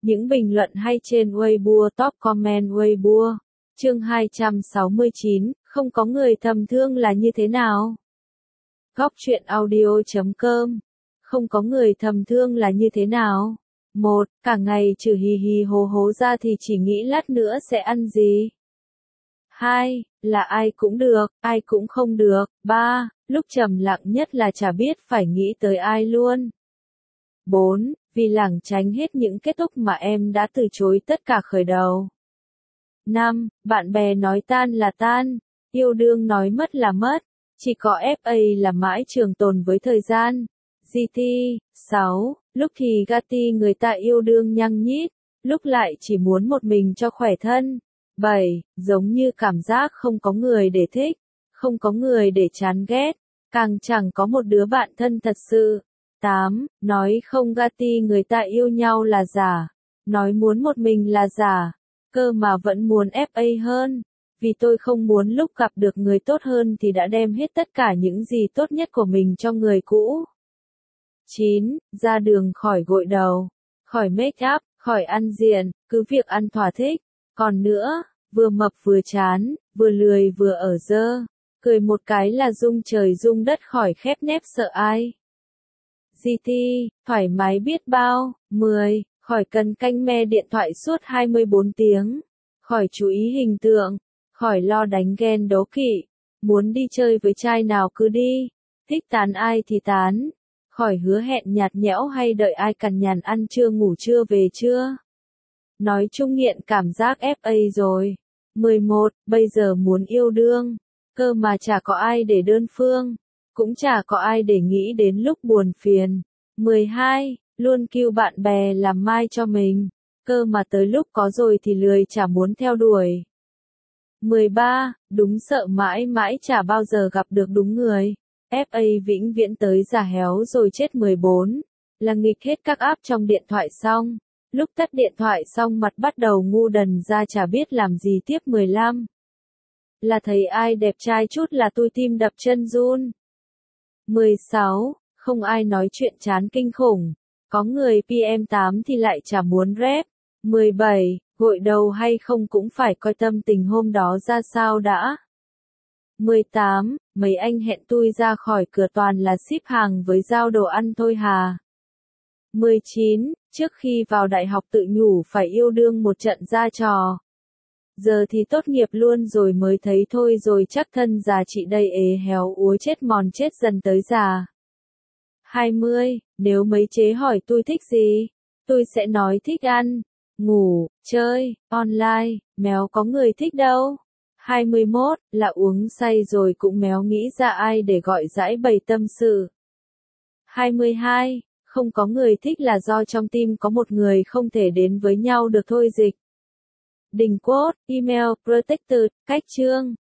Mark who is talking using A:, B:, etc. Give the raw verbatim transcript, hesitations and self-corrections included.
A: Những bình luận hay trên Weibo, top comment Weibo. Chương hai trăm sáu mươi chín, không có người thầm thương là như thế nào? Góc truyện audio chấm com. Không có người thầm thương là như thế nào? một. Cả ngày trừ hì hì hố hố ra thì chỉ nghĩ lát nữa sẽ ăn gì? hai. Là ai cũng được, ai cũng không được. ba. Lúc trầm lặng nhất là chả biết phải nghĩ tới ai luôn. bốn. Vì lảng tránh hết những kết thúc mà em đã từ chối tất cả khởi đầu. năm. Bạn bè nói tan là tan, yêu đương nói mất là mất, chỉ có ép a là mãi trường tồn với thời gian. giê tê. sáu. Lúc thì Gati người ta yêu đương nhăng nhít, lúc lại chỉ muốn một mình cho khỏe thân. bảy. Giống như cảm giác không có người để thích, không có người để chán ghét, càng chẳng có một đứa bạn thân thật sự. tám. Nói không Gati người ta yêu nhau là giả, nói muốn một mình là giả, cơ mà vẫn muốn ép a hơn. Vì tôi không muốn lúc gặp được người tốt hơn thì đã đem hết tất cả những gì tốt nhất của mình cho người cũ. chín. Ra đường khỏi gội đầu, khỏi make up, khỏi ăn diện, cứ việc ăn thỏa thích. Còn nữa, vừa mập vừa chán, vừa lười vừa ở dơ, cười một cái là rung trời rung đất khỏi khép nép sợ ai. giê tê. Thoải mái biết bao. mười. Khỏi cần canh me điện thoại suốt hai mươi bốn tiếng, khỏi chú ý hình tượng, khỏi lo đánh ghen đố kỵ, muốn đi chơi với trai nào cứ đi, thích tán ai thì tán, khỏi hứa hẹn nhạt nhẽo hay đợi ai cằn nhằn ăn trưa ngủ trưa về trưa. Nói chung nghiện cảm giác ép a rồi. mười một. Bây giờ muốn yêu đương, cơ mà chả có ai để đơn phương, cũng chả có ai để nghĩ đến lúc buồn phiền. mười hai. Luôn kêu bạn bè làm mai cho mình, cơ mà tới lúc có rồi thì lười chả muốn theo đuổi. mười ba. Đúng sợ mãi mãi chả bao giờ gặp được đúng người, ép a vĩnh viễn tới già héo rồi chết. mười bốn. Là nghịch hết các app trong điện thoại xong, lúc tắt điện thoại xong mặt bắt đầu ngu đần ra chả biết làm gì tiếp. mười lăm. Là thấy ai đẹp trai chút là tôi tim đập chân run. mười sáu. Không ai nói chuyện chán kinh khủng, có người pê em tám thì lại chả muốn rep. mười bảy. Gội đầu hay không cũng phải coi tâm tình hôm đó ra sao đã. mười tám. Mấy anh hẹn tôi ra khỏi cửa toàn là ship hàng với giao đồ ăn thôi hà. mười chín. Trước khi vào đại học tự nhủ phải yêu đương một trận ra trò. Giờ thì tốt nghiệp luôn rồi mới thấy thôi rồi chắc thân già chị đây ế héo úa chết mòn chết dần tới già. hai mươi. Nếu mấy chế hỏi tôi thích gì, tôi sẽ nói thích ăn, ngủ, chơi, online, méo có người thích đâu. hai mươi mốt. Là uống say rồi cũng méo nghĩ ra ai để gọi giải bày tâm sự. hai mươi hai. Không có người thích là do trong tim có một người không thể đến với nhau được thôi dịch. Đình quote, email, protected, cách chương.